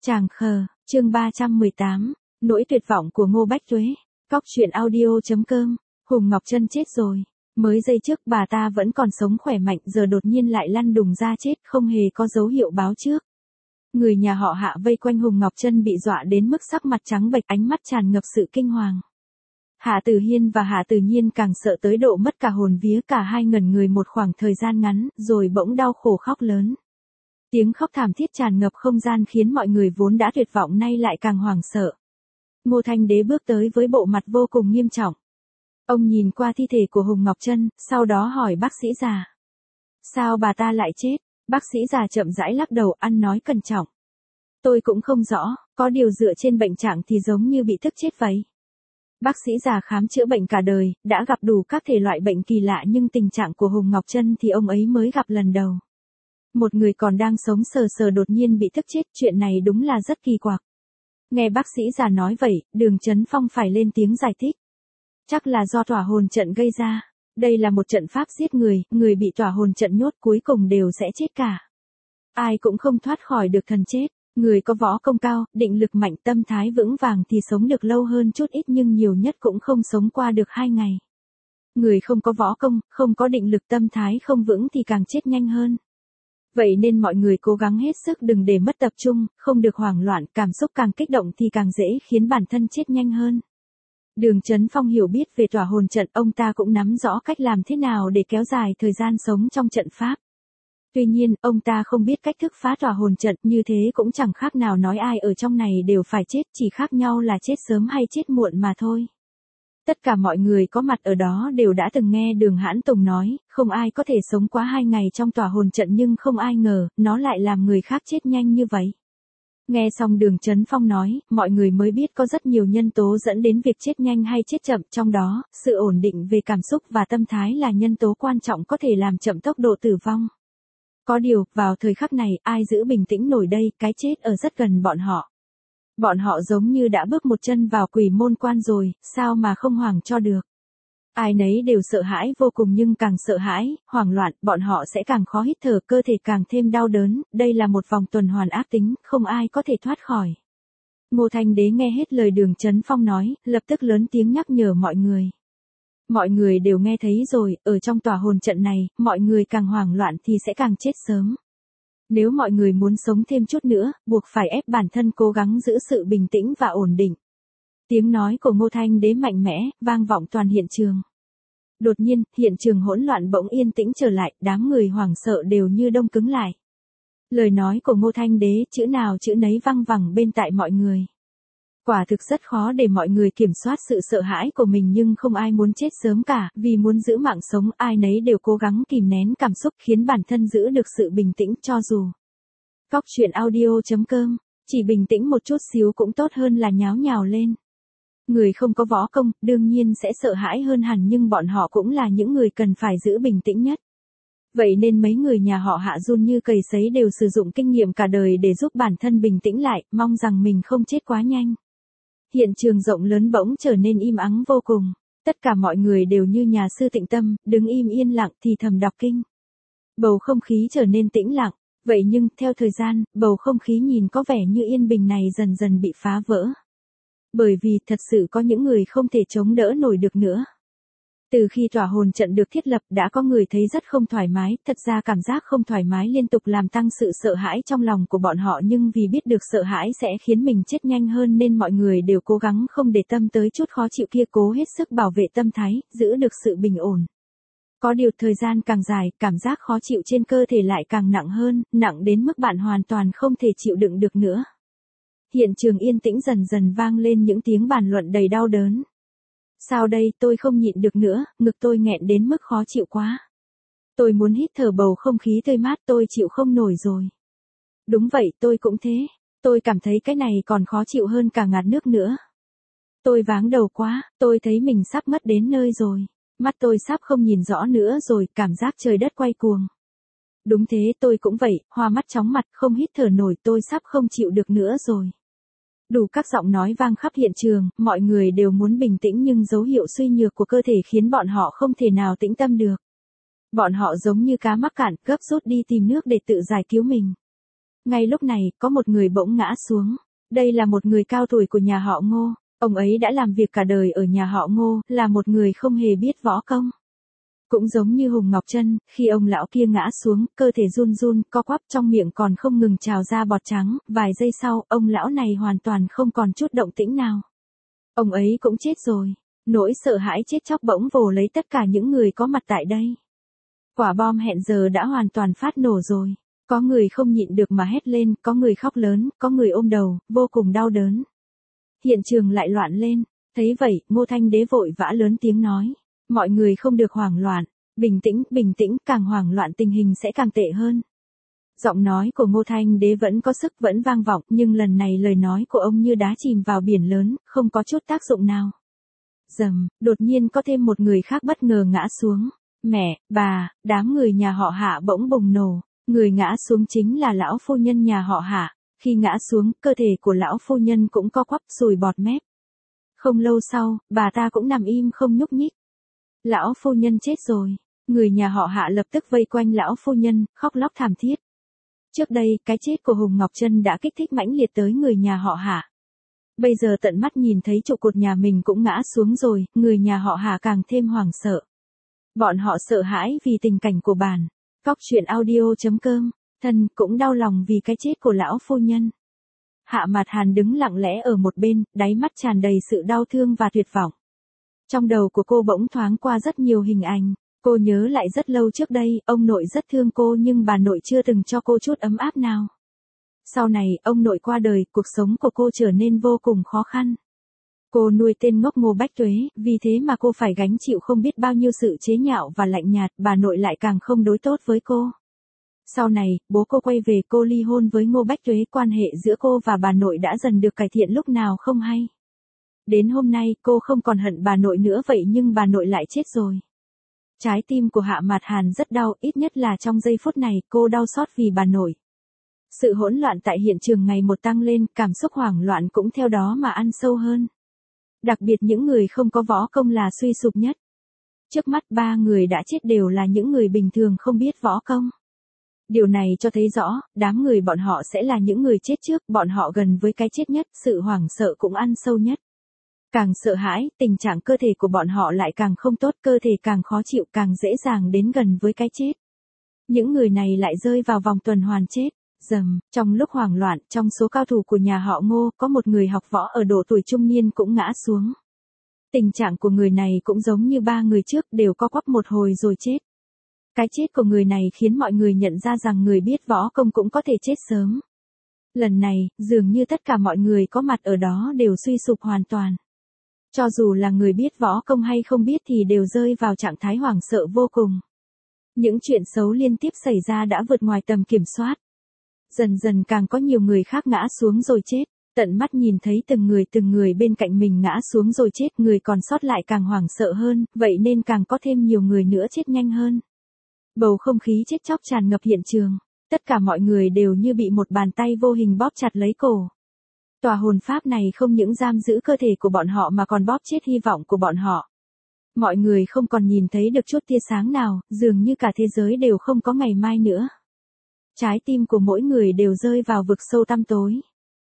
Tràng khờ, chương 318, nỗi tuyệt vọng của Ngô Bách Tuế. Cóc truyện audio.com. Hùng Ngọc Trân chết rồi. Mới giây trước bà ta vẫn còn sống khỏe mạnh, giờ đột nhiên lại lăn đùng ra chết, không hề có dấu hiệu báo trước. Người nhà họ Hạ vây quanh Hùng Ngọc Trân bị dọa đến mức sắc mặt trắng bệch, ánh mắt tràn ngập sự kinh hoàng. Hạ Tử Hiên và Hạ Tử Nhiên càng sợ tới độ mất cả hồn vía, cả hai ngẩn người một khoảng thời gian ngắn, rồi bỗng đau khổ khóc lớn. Tiếng khóc thảm thiết tràn ngập không gian khiến mọi người vốn đã tuyệt vọng nay lại càng hoảng sợ. Ngô Thanh Đế bước tới với bộ mặt vô cùng nghiêm trọng. Ông nhìn qua thi thể của Hùng Ngọc Trân, sau đó hỏi bác sĩ già. Sao bà ta lại chết? Bác sĩ già chậm rãi lắc đầu, ăn nói cẩn trọng. Tôi cũng không rõ, có điều dựa trên bệnh trạng thì giống như bị thức chết vậy. Bác sĩ già khám chữa bệnh cả đời, đã gặp đủ các thể loại bệnh kỳ lạ, nhưng tình trạng của Hùng Ngọc Trân thì ông ấy mới gặp lần đầu. Một người còn đang sống sờ sờ đột nhiên bị thức chết, chuyện này đúng là rất kỳ quặc. Nghe bác sĩ già nói vậy, Đường Chấn Phong phải lên tiếng giải thích. Chắc là do tỏa hồn trận gây ra. Đây là một trận pháp giết người, người bị tỏa hồn trận nhốt cuối cùng đều sẽ chết cả. Ai cũng không thoát khỏi được thần chết. Người có võ công cao, định lực mạnh, tâm thái vững vàng thì sống được lâu hơn chút ít, nhưng nhiều nhất cũng không sống qua được 2 ngày. Người không có võ công, không có định lực, tâm thái không vững thì càng chết nhanh hơn. Vậy nên mọi người cố gắng hết sức đừng để mất tập trung, không được hoảng loạn, cảm xúc càng kích động thì càng dễ khiến bản thân chết nhanh hơn. Đường Chấn Phong hiểu biết về tỏa hồn trận, ông ta cũng nắm rõ cách làm thế nào để kéo dài thời gian sống trong trận pháp. Tuy nhiên, ông ta không biết cách thức phá tỏa hồn trận, như thế cũng chẳng khác nào nói ai ở trong này đều phải chết, chỉ khác nhau là chết sớm hay chết muộn mà thôi. Tất cả mọi người có mặt ở đó đều đã từng nghe Đường Hãn Tùng nói, không ai có thể sống quá 2 ngày trong tỏa hồn trận, nhưng không ai ngờ, nó lại làm người khác chết nhanh như vậy. Nghe xong Đường Chấn Phong nói, mọi người mới biết có rất nhiều nhân tố dẫn đến việc chết nhanh hay chết chậm, trong đó, sự ổn định về cảm xúc và tâm thái là nhân tố quan trọng có thể làm chậm tốc độ tử vong. Có điều, vào thời khắc này, ai giữ bình tĩnh nổi đây, cái chết ở rất gần bọn họ. Bọn họ giống như đã bước một chân vào quỷ môn quan rồi, sao mà không hoảng cho được. Ai nấy đều sợ hãi vô cùng, nhưng càng sợ hãi, hoảng loạn, bọn họ sẽ càng khó hít thở, cơ thể càng thêm đau đớn, đây là một vòng tuần hoàn ác tính, không ai có thể thoát khỏi. Ngô Thanh Đế nghe hết lời Đường Chấn Phong nói, lập tức lớn tiếng nhắc nhở mọi người. Mọi người đều nghe thấy rồi, ở trong tỏa hồn trận này, mọi người càng hoảng loạn thì sẽ càng chết sớm. Nếu mọi người muốn sống thêm chút nữa, buộc phải ép bản thân cố gắng giữ sự bình tĩnh và ổn định. Tiếng nói của Ngô Thanh Đế mạnh mẽ, vang vọng toàn hiện trường. Đột nhiên, hiện trường hỗn loạn bỗng yên tĩnh trở lại, đám người hoảng sợ đều như đông cứng lại. Lời nói của Ngô Thanh Đế, chữ nào chữ nấy văng vẳng bên tai mọi người. Quả thực rất khó để mọi người kiểm soát sự sợ hãi của mình, nhưng không ai muốn chết sớm cả, vì muốn giữ mạng sống, ai nấy đều cố gắng kìm nén cảm xúc, khiến bản thân giữ được sự bình tĩnh, cho dù. Cóc truyện audio.com, chỉ bình tĩnh một chút xíu cũng tốt hơn là nháo nhào lên. Người không có võ công, đương nhiên sẽ sợ hãi hơn hẳn, nhưng bọn họ cũng là những người cần phải giữ bình tĩnh nhất. Vậy nên mấy người nhà họ Hạ run như cầy sấy, đều sử dụng kinh nghiệm cả đời để giúp bản thân bình tĩnh lại, mong rằng mình không chết quá nhanh. Hiện trường rộng lớn bỗng trở nên im ắng vô cùng. Tất cả mọi người đều như nhà sư tịnh tâm, đứng im yên lặng thì thầm đọc kinh. Bầu không khí trở nên tĩnh lặng. Vậy nhưng, theo thời gian, bầu không khí nhìn có vẻ như yên bình này dần dần bị phá vỡ. Bởi vì, thật sự có những người không thể chống đỡ nổi được nữa. Từ khi tỏa hồn trận được thiết lập, đã có người thấy rất không thoải mái, thật ra cảm giác không thoải mái liên tục làm tăng sự sợ hãi trong lòng của bọn họ, nhưng vì biết được sợ hãi sẽ khiến mình chết nhanh hơn nên mọi người đều cố gắng không để tâm tới chút khó chịu kia, cố hết sức bảo vệ tâm thái, giữ được sự bình ổn. Có điều thời gian càng dài, cảm giác khó chịu trên cơ thể lại càng nặng hơn, nặng đến mức bạn hoàn toàn không thể chịu đựng được nữa. Hiện trường yên tĩnh, dần dần vang lên những tiếng bàn luận đầy đau đớn. Sao đây, tôi không nhịn được nữa, ngực tôi nghẹn đến mức khó chịu quá. Tôi muốn hít thở bầu không khí tươi mát, tôi chịu không nổi rồi. Đúng vậy, tôi cũng thế. Tôi cảm thấy cái này còn khó chịu hơn cả ngạt nước nữa. Tôi váng đầu quá, tôi thấy mình sắp mất đến nơi rồi. Mắt tôi sắp không nhìn rõ nữa rồi, cảm giác trời đất quay cuồng. Đúng thế, tôi cũng vậy, hoa mắt chóng mặt, không hít thở nổi, tôi sắp không chịu được nữa rồi. Đủ các giọng nói vang khắp hiện trường, mọi người đều muốn bình tĩnh, nhưng dấu hiệu suy nhược của cơ thể khiến bọn họ không thể nào tĩnh tâm được. Bọn họ giống như cá mắc cạn, gấp rút đi tìm nước để tự giải cứu mình. Ngay lúc này, có một người bỗng ngã xuống. Đây là một người cao tuổi của nhà họ Ngô. Ông ấy đã làm việc cả đời ở nhà họ Ngô, là một người không hề biết võ công. Cũng giống như Hùng Ngọc Trân, khi ông lão kia ngã xuống, cơ thể run run, co quắp trong miệng còn không ngừng trào ra bọt trắng, vài giây sau, ông lão này hoàn toàn không còn chút động tĩnh nào. Ông ấy cũng chết rồi. Nỗi sợ hãi chết chóc bỗng vồ lấy tất cả những người có mặt tại đây. Quả bom hẹn giờ đã hoàn toàn phát nổ rồi. Có người không nhịn được mà hét lên, có người khóc lớn, có người ôm đầu, vô cùng đau đớn. Hiện trường lại loạn lên. Thấy vậy, Ngô Thanh Đế vội vã lớn tiếng nói. Mọi người không được hoảng loạn. Bình tĩnh, càng hoảng loạn tình hình sẽ càng tệ hơn. Giọng nói của Ngô Thanh Đế vẫn có sức vẫn vang vọng, nhưng lần này lời nói của ông như đá chìm vào biển lớn, không có chút tác dụng nào. Rầm, đột nhiên có thêm một người khác bất ngờ ngã xuống. Mẹ, bà, đám người nhà họ Hạ bỗng bùng nổ. Người ngã xuống chính là lão phu nhân nhà họ Hạ. Khi ngã xuống, cơ thể của lão phu nhân cũng co quắp sùi bọt mép. Không lâu sau, bà ta cũng nằm im không nhúc nhích. Lão phu nhân chết rồi. Người nhà họ Hạ lập tức vây quanh lão phu nhân, khóc lóc thảm thiết. Trước đây, cái chết của Hùng Ngọc Trân đã kích thích mãnh liệt tới người nhà họ Hạ. Bây giờ tận mắt nhìn thấy trụ cột nhà mình cũng ngã xuống rồi, người nhà họ Hạ càng thêm hoảng sợ. Bọn họ sợ hãi vì tình cảnh của bản. Cóc truyện audio.com, thân cũng đau lòng vì cái chết của lão phu nhân. Hạ Mạt Hàn đứng lặng lẽ ở một bên, đáy mắt tràn đầy sự đau thương và tuyệt vọng. Trong đầu của cô bỗng thoáng qua rất nhiều hình ảnh. Cô nhớ lại rất lâu trước đây, ông nội rất thương cô nhưng bà nội chưa từng cho cô chút ấm áp nào. Sau này, ông nội qua đời, cuộc sống của cô trở nên vô cùng khó khăn. Cô nuôi tên ngốc Ngô Bách Tuế, vì thế mà cô phải gánh chịu không biết bao nhiêu sự chế nhạo và lạnh nhạt, bà nội lại càng không đối tốt với cô. Sau này, bố cô quay về, cô ly hôn với Ngô Bách Tuế, quan hệ giữa cô và bà nội đã dần được cải thiện lúc nào không hay. Đến hôm nay, cô không còn hận bà nội nữa vậy nhưng bà nội lại chết rồi. Trái tim của Hạ Mạt Hàn rất đau, ít nhất là trong giây phút này, cô đau xót vì bà nội. Sự hỗn loạn tại hiện trường ngày một tăng lên, cảm xúc hoảng loạn cũng theo đó mà ăn sâu hơn. Đặc biệt những người không có võ công là suy sụp nhất. Trước mắt 3 người đã chết đều là những người bình thường không biết võ công. Điều này cho thấy rõ, đám người bọn họ sẽ là những người chết trước, bọn họ gần với cái chết nhất, sự hoảng sợ cũng ăn sâu nhất. Càng sợ hãi, tình trạng cơ thể của bọn họ lại càng không tốt, cơ thể càng khó chịu, càng dễ dàng đến gần với cái chết. Những người này lại rơi vào vòng tuần hoàn chết. Rầm, trong lúc hoảng loạn, trong số cao thủ của nhà họ Ngô, có một người học võ ở độ tuổi trung niên cũng ngã xuống. Tình trạng của người này cũng giống như 3 người trước, đều co quắp một hồi rồi chết. Cái chết của người này khiến mọi người nhận ra rằng người biết võ công cũng có thể chết sớm. Lần này, dường như tất cả mọi người có mặt ở đó đều suy sụp hoàn toàn. Cho dù là người biết võ công hay không biết thì đều rơi vào trạng thái hoảng sợ vô cùng. Những chuyện xấu liên tiếp xảy ra đã vượt ngoài tầm kiểm soát. Dần dần càng có nhiều người khác ngã xuống rồi chết, tận mắt nhìn thấy từng người bên cạnh mình ngã xuống rồi chết, người còn sót lại càng hoảng sợ hơn, vậy nên càng có thêm nhiều người nữa chết nhanh hơn. Bầu không khí chết chóc tràn ngập hiện trường, tất cả mọi người đều như bị một bàn tay vô hình bóp chặt lấy cổ. Tòa hồn pháp này không những giam giữ cơ thể của bọn họ mà còn bóp chết hy vọng của bọn họ. Mọi người không còn nhìn thấy được chút tia sáng nào, dường như cả thế giới đều không có ngày mai nữa. Trái tim của mỗi người đều rơi vào vực sâu tăm tối.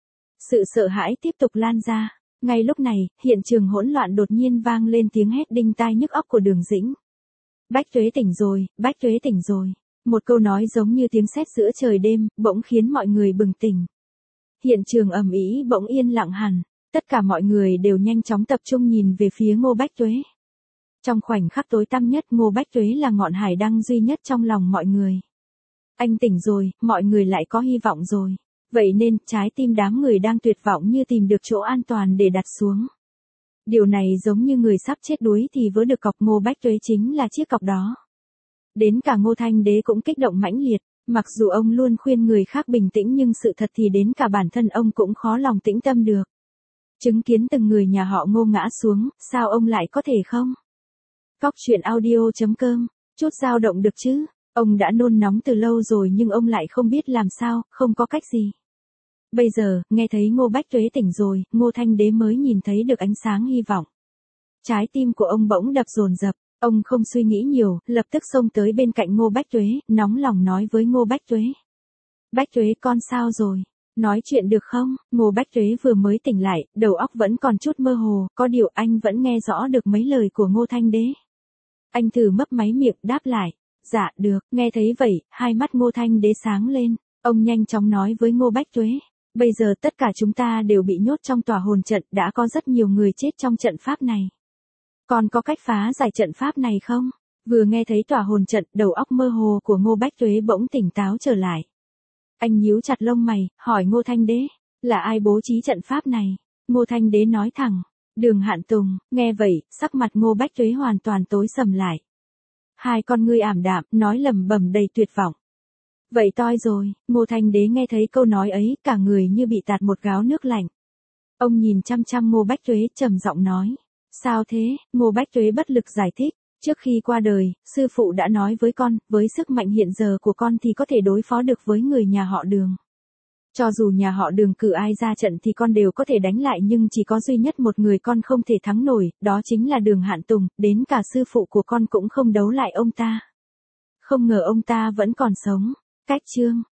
Sự sợ hãi tiếp tục lan ra. Ngay lúc này, hiện trường hỗn loạn đột nhiên vang lên tiếng hét đinh tai nhức óc của Đường Dĩnh. Bách Tuế tỉnh rồi, Bách Tuế tỉnh rồi. Một câu nói giống như tiếng sét giữa trời đêm, bỗng khiến mọi người bừng tỉnh. Hiện trường ầm ĩ bỗng yên lặng hẳn. Tất cả mọi người đều nhanh chóng tập trung nhìn về phía Ngô Bách Tuế. Trong khoảnh khắc tối tăm nhất, Ngô Bách Tuế là ngọn hải đăng duy nhất trong lòng mọi người. Anh tỉnh rồi, mọi người lại có hy vọng rồi. Vậy nên, trái tim đám người đang tuyệt vọng như tìm được chỗ an toàn để đặt xuống. Điều này giống như người sắp chết đuối thì vớ được cọc, Ngô Bách Tuế chính là chiếc cọc đó. Đến cả Ngô Thanh Đế cũng kích động mãnh liệt, mặc dù ông luôn khuyên người khác bình tĩnh nhưng sự thật thì đến cả bản thân ông cũng khó lòng tĩnh tâm được. Chứng kiến từng người nhà họ Ngô ngã xuống, sao ông lại có thể không? Cóc truyện audio.com, chút dao động được chứ? Ông đã nôn nóng từ lâu rồi nhưng ông lại không biết làm sao, không có cách gì. Bây giờ, nghe thấy Ngô Bách Tuế tỉnh rồi, Ngô Thanh Đế mới nhìn thấy được ánh sáng hy vọng. Trái tim của ông bỗng đập dồn dập, ông không suy nghĩ nhiều, lập tức xông tới bên cạnh Ngô Bách Tuế, nóng lòng nói với Ngô Bách Tuế. Bách Tuế con sao rồi? Nói chuyện được không? Ngô Bách Tuế vừa mới tỉnh lại, đầu óc vẫn còn chút mơ hồ, có điều anh vẫn nghe rõ được mấy lời của Ngô Thanh Đế. Anh thử mấp máy miệng đáp lại. Dạ được, nghe thấy vậy, hai mắt Ngô Thanh Đế sáng lên. Ông nhanh chóng nói với Ngô Bách Tuế. Bây giờ tất cả chúng ta đều bị nhốt trong tòa hồn trận, đã có rất nhiều người chết trong trận pháp này. Còn có cách phá giải trận pháp này không? Vừa nghe thấy tòa hồn trận, đầu óc mơ hồ của Ngô Bách Tuế bỗng tỉnh táo trở lại. Anh nhíu chặt lông mày, hỏi Ngô Thanh Đế, là ai bố trí trận pháp này? Ngô Thanh Đế nói thẳng, Đường Hạn Tùng. Nghe vậy, sắc mặt Ngô Bách Tuế hoàn toàn tối sầm lại. Hai con ngươi ảm đạm, nói lẩm bẩm đầy tuyệt vọng. Vậy toi rồi. Ngô Thanh Đế nghe thấy câu nói ấy, cả người như bị tạt một gáo nước lạnh. Ông nhìn chăm chăm Ngô Bách Tuế, trầm giọng nói. Sao thế? Ngô Bách Tuế bất lực giải thích. Trước khi qua đời, sư phụ đã nói với con, với sức mạnh hiện giờ của con thì có thể đối phó được với người nhà họ Đường. Cho dù nhà họ Đường cử ai ra trận thì con đều có thể đánh lại, nhưng chỉ có duy nhất một người con không thể thắng nổi, đó chính là Đường Hạn Tùng, đến cả sư phụ của con cũng không đấu lại ông ta. Không ngờ ông ta vẫn còn sống. Cách chương